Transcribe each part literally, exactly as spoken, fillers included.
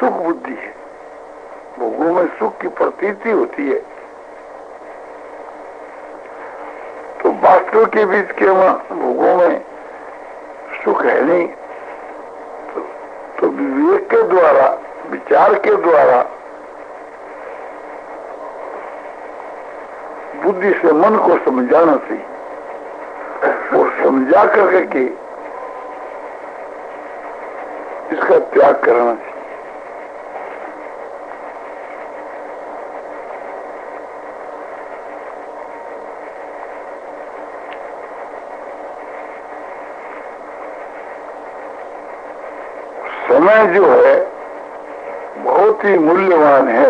सुख बुद्धि है, भोगों में सुख की प्रतीति होती है। तो वास्तव के बीच के भोगों में सुख है नहीं। तो, तो विवेक के द्वारा, विचार के द्वारा, बुद्धि से मन को समझाना चाहिए और समझा करके इसका त्याग करना चाहिए। समय जो है बहुत ही मूल्यवान है,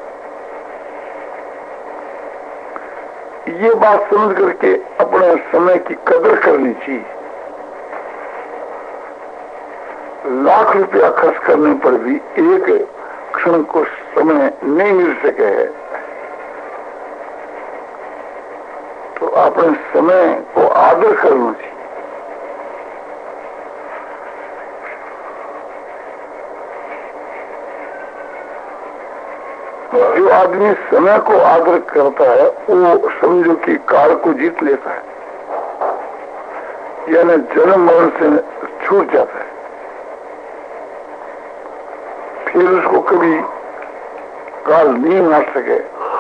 ये बात समझ करके अपने समय की कदर करनी चाहिए। लाख रुपया खर्च करने पर भी एक क्षण को समय नहीं मिल सके है, तो अपने समय को आदर करना चाहिए। जो आदमी समय को आदर करता है वो समझो कि काल को जीत लेता है, यानी जन्म मरण से छूट जाता है। फिर उसको कभी काल नहीं मार सके।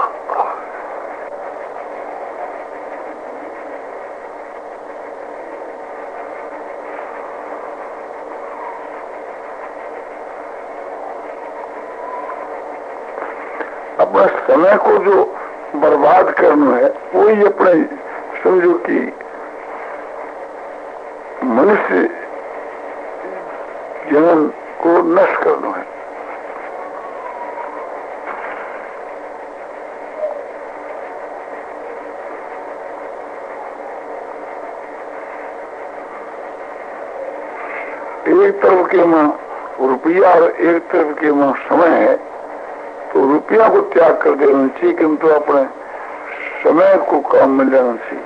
अपने समय को जो बर्बाद करना है वही अपने समझो कि मनुष्य जीवन को नष्ट करना है। एक तरफ के मां रुपया और एक तरफ के मां समय है, तो रुपया को त्याग कर देना चाहिए, किंतु अपने समय को काम में लेना चाहिए।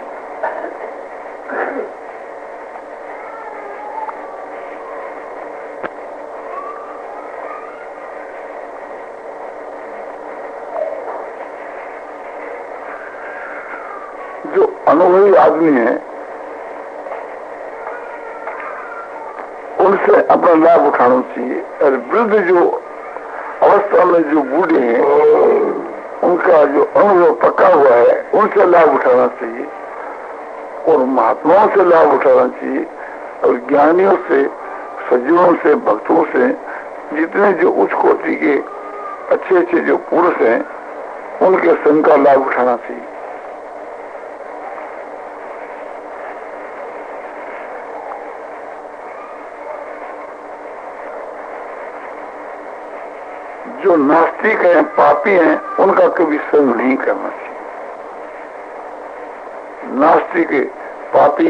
जो अनुभवी आदमी है उनसे अपना लाभ उठाना चाहिए, और वृद्ध जो अवस्था में जो बूढ़े हैं उनका जो अनुभव पक्का हुआ है उनसे लाभ उठाना चाहिए, और महात्माओं से लाभ उठाना चाहिए, और ज्ञानियों से, सज्जनों से, भक्तों से, जितने जो उच्च कोटि के अच्छे अच्छे जो पुरुष हैं उनके संग का लाभ उठाना चाहिए। जो नास्तिक हैं, पापी हैं, उनका कभी संग नहीं करना चाहिए। नास्तिक, पापी,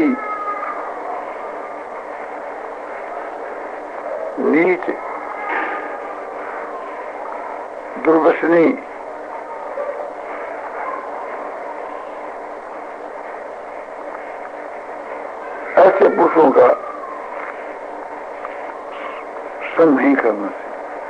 नीच, दुर्व्यसनी, ऐसे पुरुषों का संग नहीं करना चाहिए।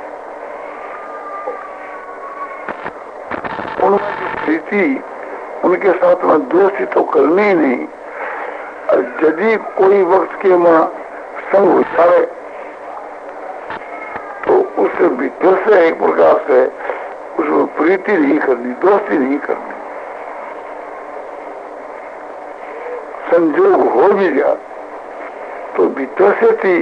उनकी प्रीति, उनके साथ में दोस्ती तो करनी ही नहीं, और यदि कोई वक्त के मां संग हो जाए तो उससे भीतर से एक प्रकार से उसमें प्रीति नहीं करनी, दोस्ती नहीं करनी। संजोग हो भी गया तो भीतर से थी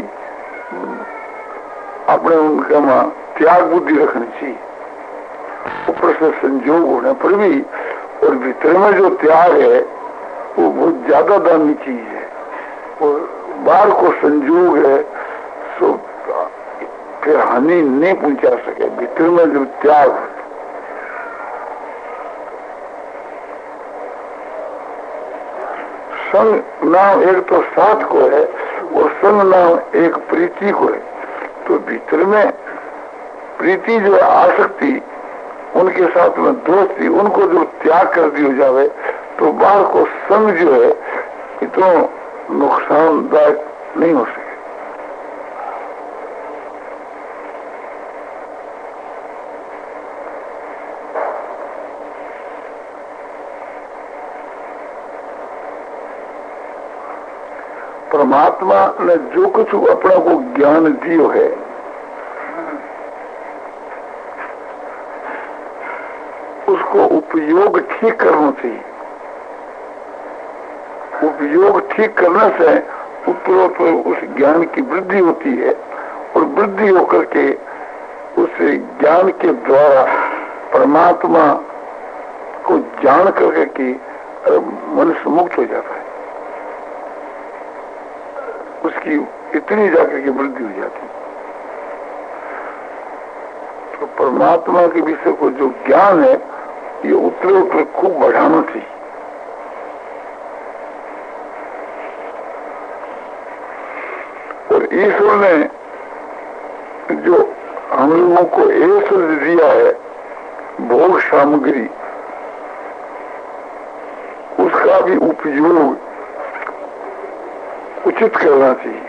अपने उनका मां त्याग बुद्धि रखनी चाहिए। ऊपर से संजोग होने पर भी और भीतर में जो त्याग है वो बहुत ज्यादा दामी चीज है, और बाहर को संजोग है तो फिर हानि नहीं पहुंचा सके। भीतर में जो त्याग है, संग नाम एक तो साथ को है और संग नाम एक प्रीति को है। तो भीतर में प्रीति जो आसक्ति, उनके साथ में दोस्ती, उनको जो त्याग कर दिया जावे तो बाहर को संग जो है इतना नुकसानदायक नहीं हो सके। परमात्मा ने जो कुछ अपना को ज्ञान दियो है, उसको उपयोग ठीक करना चाहिए। उपयोग ठीक करने से उत्तरोत्तर उस ज्ञान की वृद्धि होती है, और वृद्धि होकर के उस ज्ञान के द्वारा परमात्मा को जान करके कि मनुष्य मुक्त हो जाता है, उसकी इतनी जाकर के वृद्धि हो जाती है। तो परमात्मा के विषय को जो ज्ञान है, ये उत्तरोत्तर खूब बढ़ाना चाहिए। और ईश्वर ने जो हम लोगों को ऐश्वर्य दिया है, भोग सामग्री, उसका भी उपयोग उचित करना चाहिए।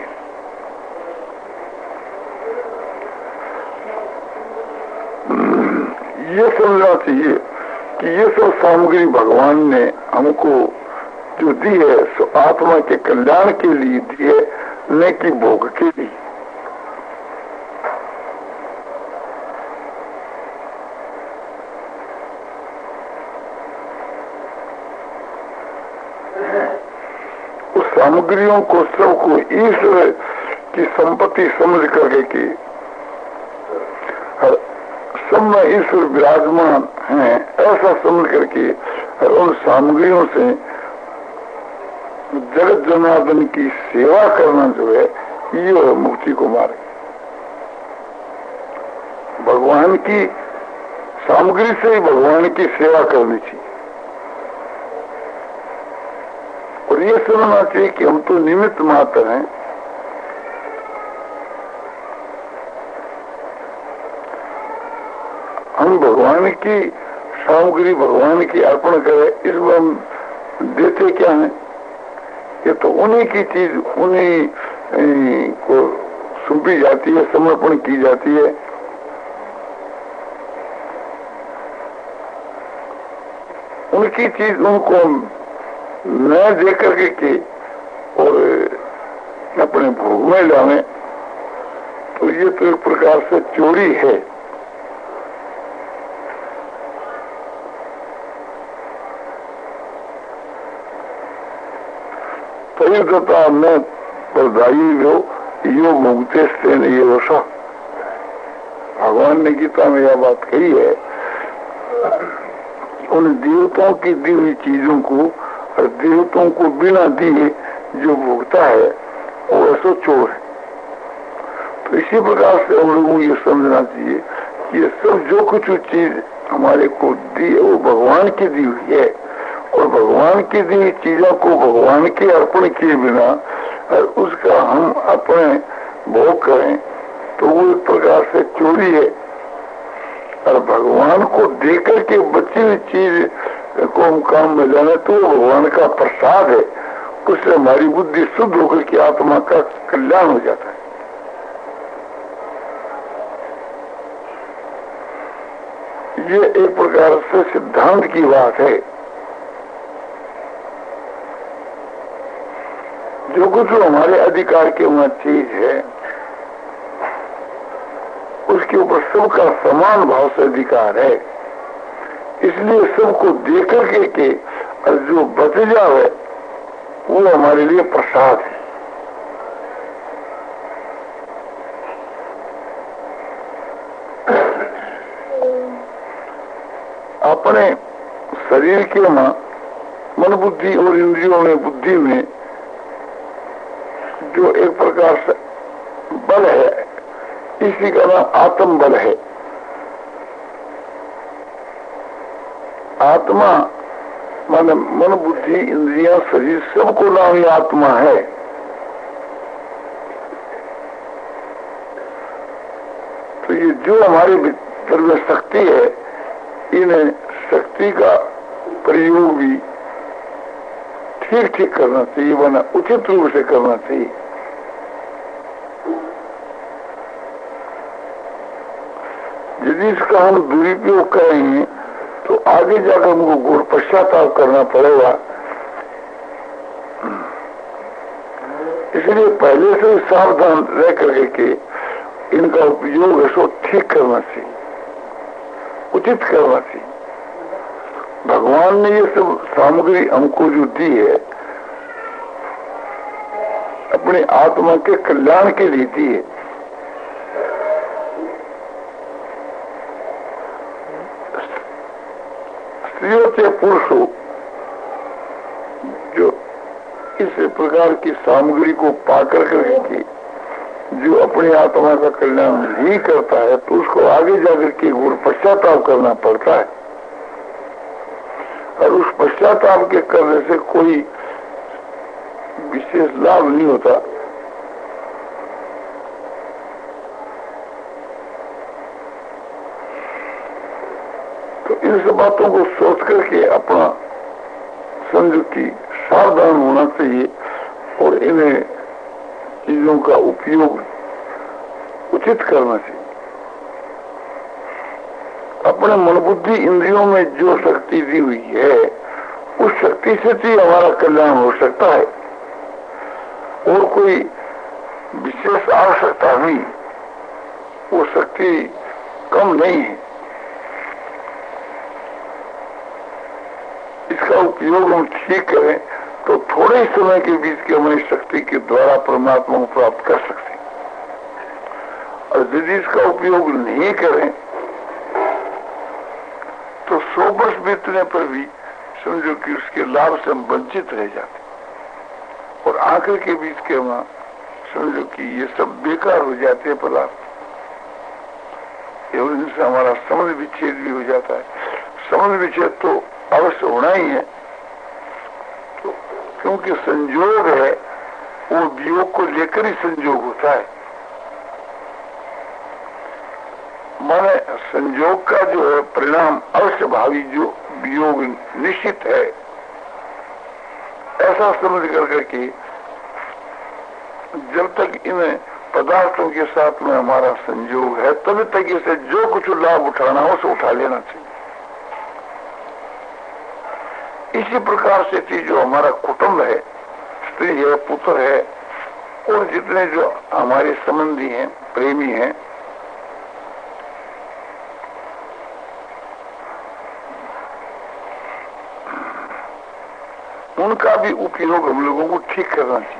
ये समझना चाहिए कि ये सब सामग्री भगवान ने हमको जो दी है सो आत्मा के कल्याण के लिए दी है, न कि भोग के लिए। उस सामग्रियों को सबको ईश्वर की संपत्ति समझ करके की सब में ईश्वर विराजमान है ऐसा समझ करके उन सामग्रियों से जगत जनार्दन की सेवा करना जो है, ये मुक्ति को मार्ग। भगवान की सामग्री से ही भगवान की सेवा करनी चाहिए। और ये समझना चाहिए कि हम तो निमित्त मात्र हैं, हम भगवान की सामग्री भगवान की अर्पण करें, इसमें हम देते क्या हैं? ये तो उन्हीं की चीज उन्हीं को सौंपी जाती है, समर्पण की जाती है। उनकी चीज उनको न दे करके के और अपने भोग में लावे, तो ये तो एक प्रकार से चोरी है। दता में प्रदायी हो यो मुक्ते से नहीं रोशा। भगवान ने गीता में यह बात कही है, उन देवताओं की दी हुई चीजों को और देवताओं को बिना दिए जो भोगता है वो ऐसा चोर है। तो इसी प्रकार से हम लोगों को ये समझना चाहिए कि ये सब जो कुछ चीज हमारे को दी है वो भगवान की दी हुई है, और भगवान की दी चीजों को भगवान के अर्पण किए बिना और उसका हम अपने भोग करें तो वो एक प्रकार से चोरी है। और भगवान को देकर के बची हुई चीज को हम काम में लाने तो भगवान का प्रसाद है, उससे हमारी बुद्धि शुद्ध होकर के आत्मा का कल्याण हो जाता है। ये एक प्रकार से सिद्धांत की बात है। जो कुछ हमारे अधिकार के वहां चीज है उसके ऊपर सबका समान भाव से अधिकार है, इसलिए सबको देकर के, के और जो बच जावे वो हमारे लिए प्रसाद है। अपने शरीर के मन बुद्धि और इंद्रियों में बुद्धि में जो एक प्रकार से बल है, इसी का नाम आत्म बल है। आत्मा माने मन बुद्धि इंद्रियां शरीर सबको नाम ही आत्मा है। तो ये जो हमारे भीतर में शक्ति है, इन शक्ति का प्रयोग भी ठीक ठीक करना चाहिए, वरना उचित रूप से करना चाहिए। यदि इसका हम दुरुपयोग करेंगे तो आगे जाकर हमको घोर पश्चाताप करना पड़ेगा। इसलिए पहले से सावधान रह करके के इनका उपयोग ऐसो ठीक करना चाहिए, उचित करना चाहिए। भगवान ने ये सब सामग्री हमको जो दी है अपनी आत्मा के कल्याण के लिए दी है। स्त्रियों से पुरुषों जो इस प्रकार की सामग्री को पाकर करके जो अपनी आत्मा का कल्याण नहीं करता है तो उसको आगे जाकर के और पश्चाताप करना पड़ता है, और उस पश्चाताप के करने से कोई विशेष लाभ नहीं होता। तो इन सब बातों को सोच करके अपना समझो कि सावधान होना चाहिए और इन्हें चीजों का उपयोग उचित करना चाहिए। अपने मन बुद्धि इंद्रियों में जो शक्ति दी हुई है उस शक्ति से ही हमारा कल्याण हो सकता है, और कोई विशेष आवश्यकता नहीं, वो शक्ति कम नहीं है। इसका उपयोग हम ठीक करें तो थोड़े ही समय के बीच के हमें शक्ति के द्वारा परमात्मा को प्राप्त कर सकते हैं, और यदि इसका उपयोग नहीं करें तो सौ वर्ष बीतने पर भी समझो कि उसके लाभ से हम वंचित रह जाते, और आखिर के बीच के वहां समझो कि ये सब बेकार हो जाते हैं पदार्थ, एवं इनसे हमारा संबंध विच्छेद भी हो जाता है। संबंध विच्छेद तो अवश्य होना ही है, तो क्योंकि संयोग है वो वियोग को लेकर ही संयोग होता है। माने संयोग का जो है परिणाम अवश्य भावी जो वियोग निश्चित है, ऐसा समझ कर करके जब तक इन पदार्थों के साथ में हमारा संयोग है तभी तक इसे जो कुछ लाभ उठाना हो उसे उठा लेना चाहिए। इसी प्रकार से थी जो हमारा कुटुंब है, स्त्री है, पुत्र है, और जितने जो हमारे संबंधी हैं, प्रेमी हैं, उनका भी उपयोग हम लोगों को ठीक करना चाहिए।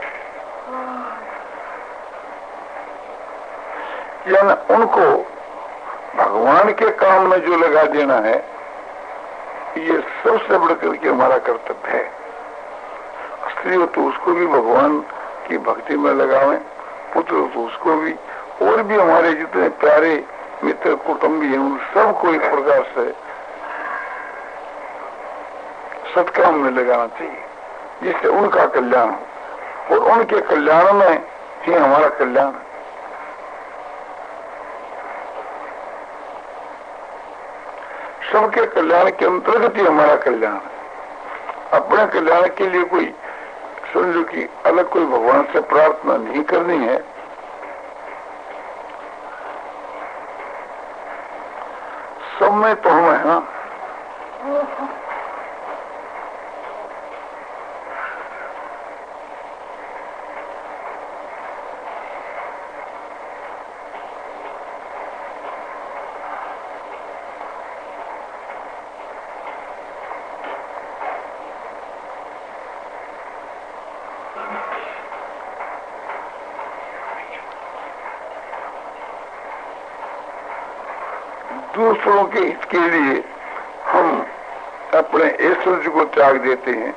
यानी उनको भगवान के काम में जो लगा देना है ये सबसे बढ़ करके हमारा कर्तव्य है। स्त्री हो तो उसको भी भगवान की भक्ति में लगावें, पुत्र हो तो उसको भी, और भी हमारे जितने प्यारे मित्र कुटुंबी हैं उन सबको एक प्रकार से सत्काम में लगाना चाहिए जिससे उनका कल्याण हो, और उनके कल्याण में ही हमारा कल्याण है। सबके कल्याण के अंतर्गत ही हमारा कल्याण है। अपने कल्याण के लिए कोई समझो कि अलग कोई भगवान से प्रार्थना नहीं करनी है। सब में तो हम है ना, दूसरों के हित के लिए हम अपने ऐश्वर्य को त्याग देते हैं।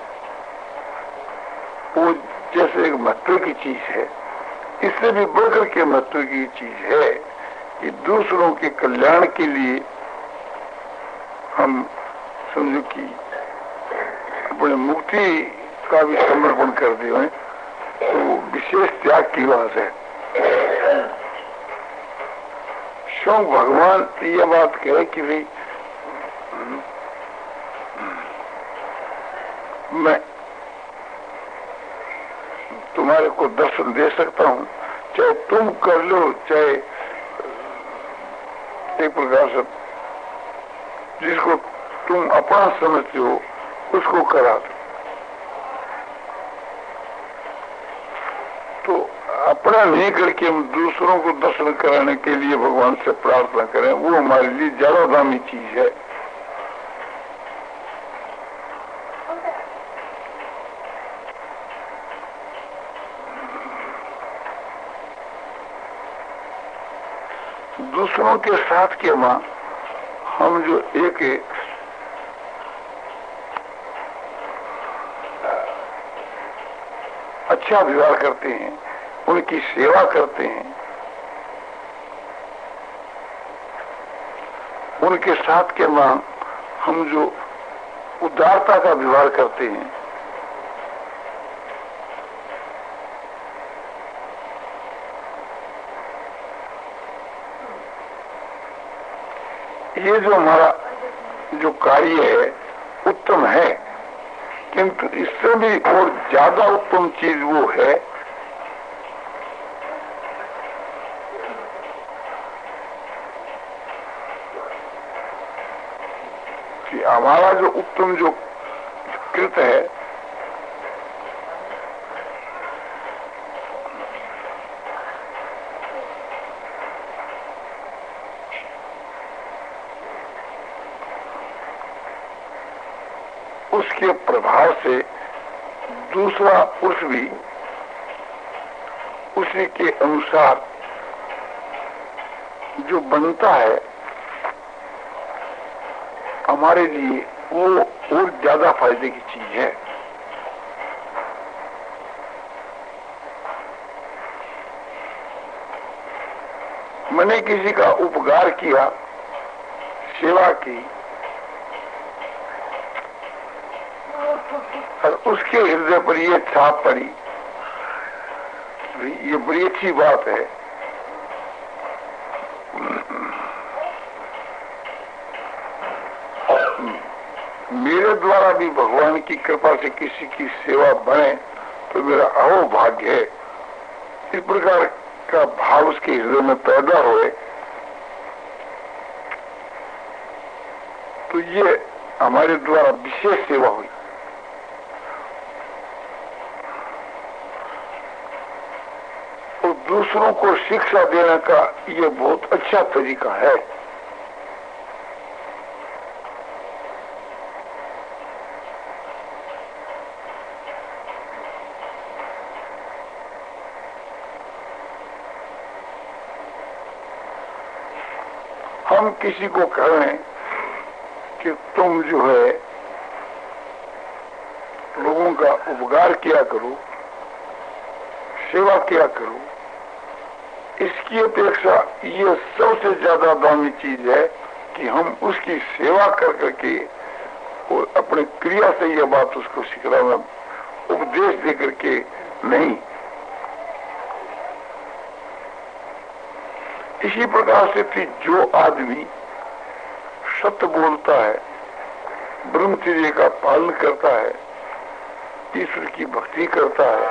वो जैसे एक महत्व की चीज है, इससे भी बढ़कर के महत्व की चीज है कि दूसरों के कल्याण के लिए हम समझो कि अपने मुक्ति का भी समर्पण कर दे, तो विशेष त्याग की बात है। क्यों भगवान ये बात कहे कि भाई मैं तुम्हारे को दर्शन दे सकता हूं, चाहे तुम कर लो, चाहे एक प्रकार से जिसको तुम अपना समझते हो उसको करा दो। अपना नहीं करके हम दूसरों को दर्शन कराने के लिए भगवान से प्रार्थना करें, वो हमारे लिए ज्यादा दामी चीज है। दूसरों के साथ के मां हम जो एक अच्छा व्यवहार करते हैं, उनकी सेवा करते हैं, उनके साथ के मां हम जो उदारता का व्यवहार करते हैं, ये जो हमारा जो कार्य है उत्तम है, किंतु इससे भी और ज्यादा उत्तम चीज वो है कि हमारा जो उत्तम जो कृत है उसके प्रभाव से दूसरा पुरुष भी उसी के अनुसार जो बनता है, हमारे लिए वो और ज्यादा फायदे की चीज है। मैंने किसी का उपकार किया, सेवा की, और उसके हृदय पर ये छाप पड़ी, ये बड़ी अच्छी बात है। मेरे द्वारा भी भगवान की कृपा से किसी की सेवा बने तो मेरा अहो भाग्य है। इस प्रकार का भाव उसके हृदय में पैदा होए तो ये हमारे द्वारा विशेष सेवा हुई। और दूसरों को शिक्षा देने का ये बहुत अच्छा तरीका है। हम किसी को कहें कि तुम जो है लोगों का उपकार किया करो, सेवा किया करो, इसकी अपेक्षा ये सबसे ज्यादा दामी चीज है कि हम उसकी सेवा कर करके और अपने क्रिया से यह बात उसको सिखाना, उपदेश दे करके नहीं। इसी प्रकार से थी जो आदमी सत्य बोलता है, ब्रह्मचर्य का पालन करता है, ईश्वर की भक्ति करता है,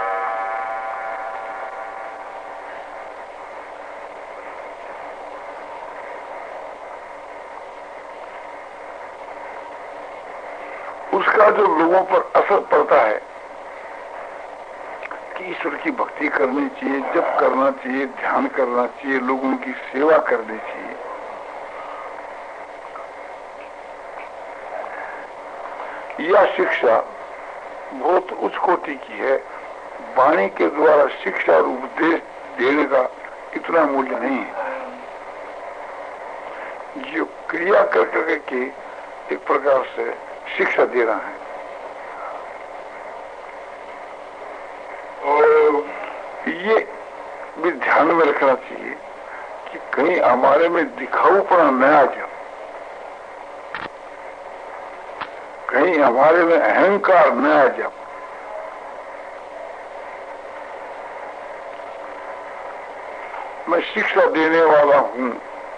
उसका जो लोगों पर असर पड़ता है कि ईश्वर की भक्ति करनी चाहिए, जप करना चाहिए, ध्यान करना चाहिए, लोगों की सेवा करनी चाहिए, यह शिक्षा बहुत उच्च कोटि की है। वाणी के द्वारा शिक्षा और उपदेश देने का इतना मूल्य नहीं है। जो क्रिया कर करके एक प्रकार से शिक्षा दे रहा है, और ये भी ध्यान में रखना चाहिए कि कहीं हमारे में दिखाऊपना न आ जाए, कहीं हमारे में अहंकार न आ जाए। मैं शिक्षा देने वाला हूं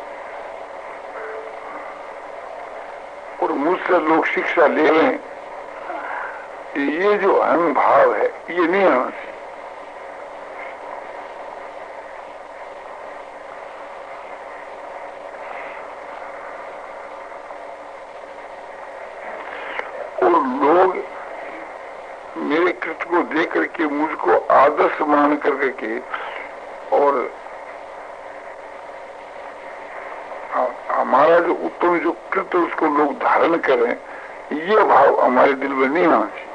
और मुझसे लोग शिक्षा ले लें, ये जो अहम भाव है ये नहीं आना चाहिए। मेरे कृत्य को देख करके मुझको आदर्श मान करके हमारा जो उत्तम जो कृत्य उसको लोग धारण करें, ये भाव हमारे दिल में नहीं आना चाहिए।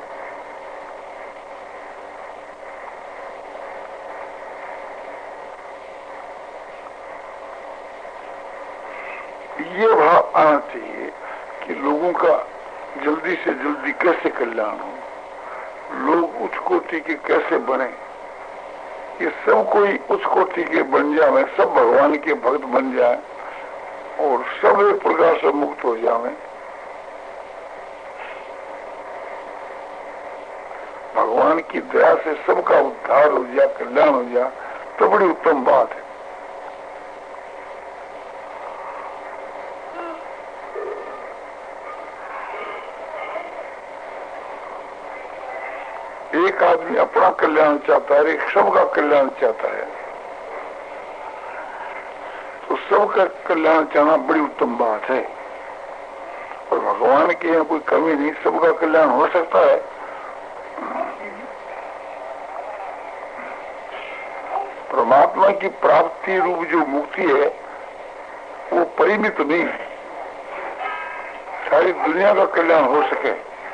ये भाव आना चाहिए कि लोगों का जल्दी से जल्दी कैसे कल्याण हो, लोग उच्च कोटि के कैसे बने, ये सब कोई उच्च कोटि के बन जाए, सब भगवान के भक्त बन जाए और सब एक प्रकार से मुक्त हो जाए, भगवान की दया से सबका उद्धार हो जाए, कल्याण हो जाए, तो बड़ी उत्तम बात है। एक आदमी अपना कल्याण चाहता है, एक सबका कल्याण चाहता है, तो सबका कल्याण चाहना बड़ी उत्तम बात है। और भगवान के यहाँ कोई कमी नहीं, सबका कल्याण हो सकता है। परमात्मा की प्राप्ति रूप जो मुक्ति है वो परिमित नहीं है, सारी दुनिया का कल्याण हो सके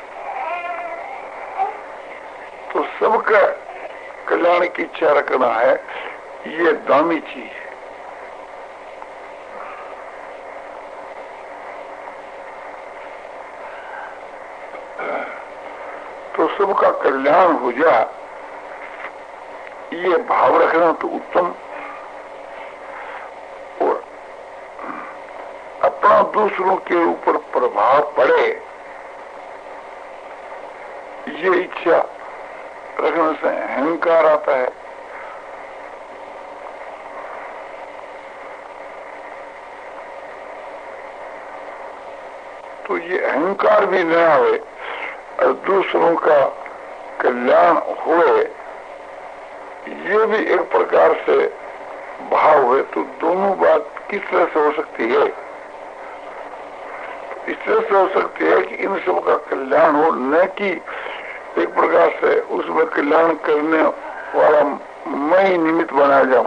तो सबका कल्याण की इच्छा रखना है, ये दामी चीज है। तो सबका कल्याण हो जाए, ये भाव रखना तो उत्तम, और अपना दूसरों के ऊपर प्रभाव पड़े ये इच्छा रखने से अहंकार आता है। तो ये अहंकार भी न आवे और दूसरों का कल्याण होए, ये भी एक प्रकार से भाव है। तो दोनों बात किस तरह से हो सकती है? इस तरह से हो सकती है कि इन सब का कल्याण हो, न कि एक प्रकार से उसमें कल्याण करने वाला मैं ही निमित्त बना जाऊं।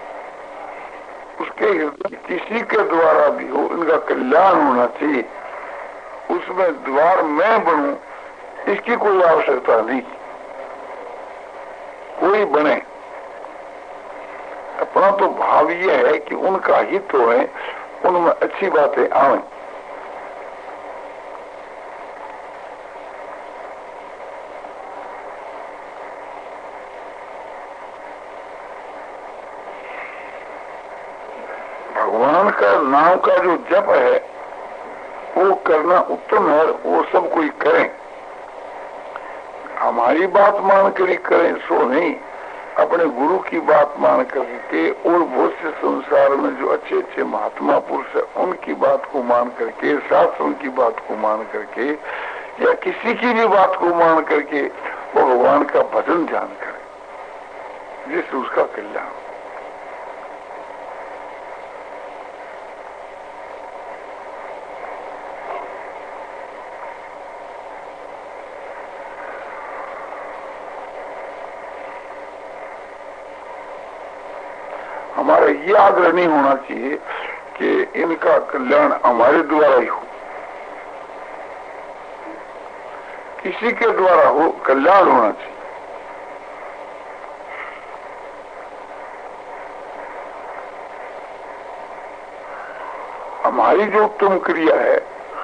उसके हृदय किसी के द्वारा भी हो, इनका कल्याण होना चाहिए, उसमें द्वार मैं बनूं इसकी कोई आवश्यकता नहीं। कोई बने, अपना तो भाव ये है कि उनका हित हो, उनमें अच्छी बातें आए। भगवान का नाम का जो जप है वो करना उत्तम है, वो सब कोई करें। हमारी बात मान कर करें सो नहीं, अपने गुरु की बात मान करके और बहुत से संसार में जो अच्छे अच्छे महात्मा पुरुष है उनकी बात को मान करके, शास्त्रों की बात को मान करके या किसी की भी बात को मान करके वो भगवान का भजन ध्यान करें, जिससे उसका कल्याण। हमारा ये आग्रह नहीं होना चाहिए कि इनका कल्याण हमारे द्वारा ही हो, किसी के द्वारा हो, कल्याण होना चाहिए। हमारी जो उत्तम क्रिया है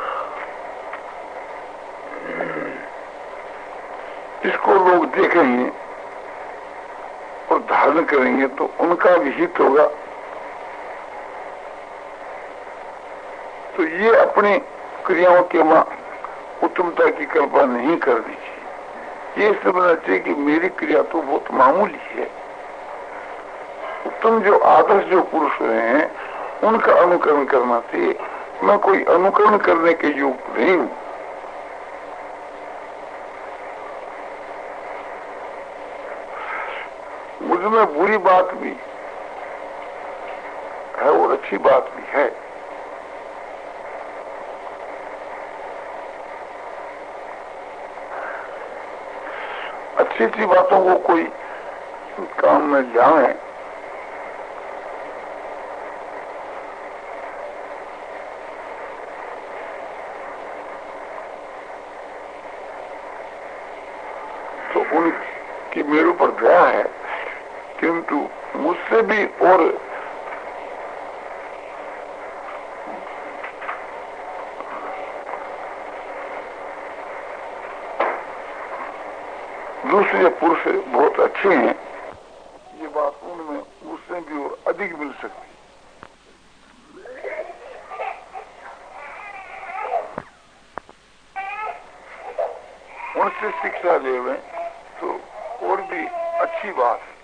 इसको लोग देखेंगे और धारण करेंगे तो उनका भी हित होगा। तो ये अपनी क्रियाओं के मां उत्तमता की कल्पना नहीं करनी चाहिए। ये समझना चाहिए कि मेरी क्रिया तो बहुत मामूली है। उत्तम जो आदर्श जो पुरुष रहे हैं उनका अनुकरण करना चाहिए। मैं कोई अनुकरण करने के योग्य नहीं हूं। मुझमें बुरी बात भी है और अच्छी बात भी है। अच्छी अच्छी बातों को कोई काम में जाए कि मेरे ऊपर दया है, किंतु मुझसे भी और दूसरे पुरुष बहुत अच्छे हैं, ये बात उनमें मुझसे भी और अधिक मिल सकती। उनसे शिक्षा ले तो और भी अच्छी बात है।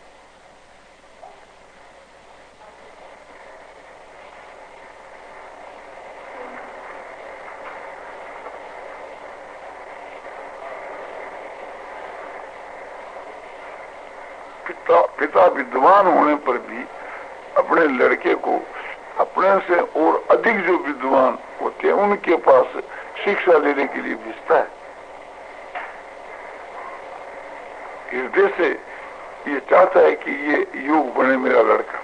पिता पिता विद्वान होने पर भी अपने लड़के को अपने से और अधिक जो विद्वान होते हैं उनके पास शिक्षा लेने के लिए भेजता है। हृदय से ये चाहता है कि ये योग बने मेरा लड़का।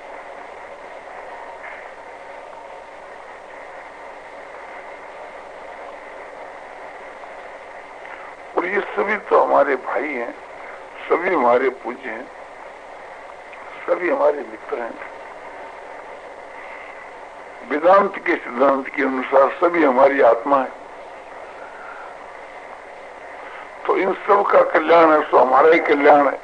और ये सभी तो हमारे भाई हैं, सभी हमारे पूज्य हैं, सभी हमारे मित्र हैं। वेदांत के सिद्धांत के अनुसार सभी हमारी आत्मा है। तो इन सब का कल्याण है, सो हमारा ही कल्याण है।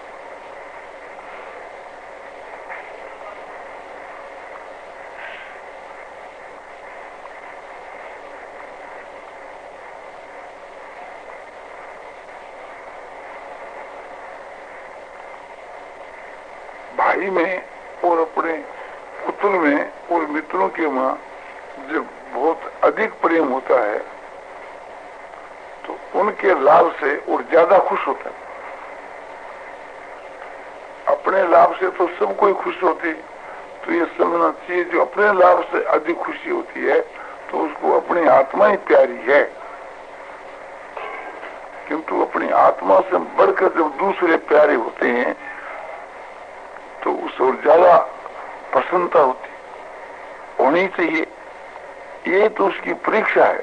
भाई में और अपने पुत्र में और मित्रों के मां जब बहुत अधिक प्रेम होता है तो उनके लाभ से और ज्यादा खुश होता है। अपने लाभ से तो सब कोई खुश होती है, तो ये समझना चाहिए जो अपने लाभ से अधिक खुशी होती है तो उसको अपनी आत्मा ही प्यारी है। किंतु अपनी आत्मा से बढ़कर जब दूसरे प्यारे होते हैं तो उस और ज्यादा प्रसन्नता होती होनी चाहिए। ये तो उसकी परीक्षा है।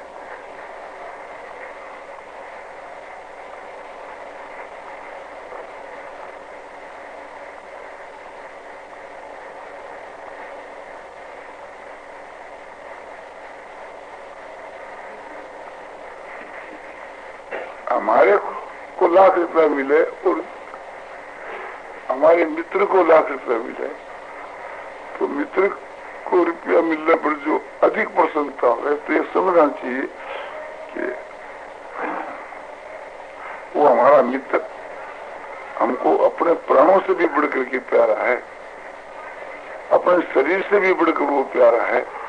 हमारे को लाख रुपया मिले और हमारे मित्र को लाख रुपया मिले तो मित्र को रुपया मिलने पर जो अधिक प्रसन्नता है तो ये समझना चाहिए कि वो हमारा मित्र हमको अपने प्राणों से भी बढ़कर के प्यारा है, अपने शरीर से भी बढ़कर वो प्यारा है।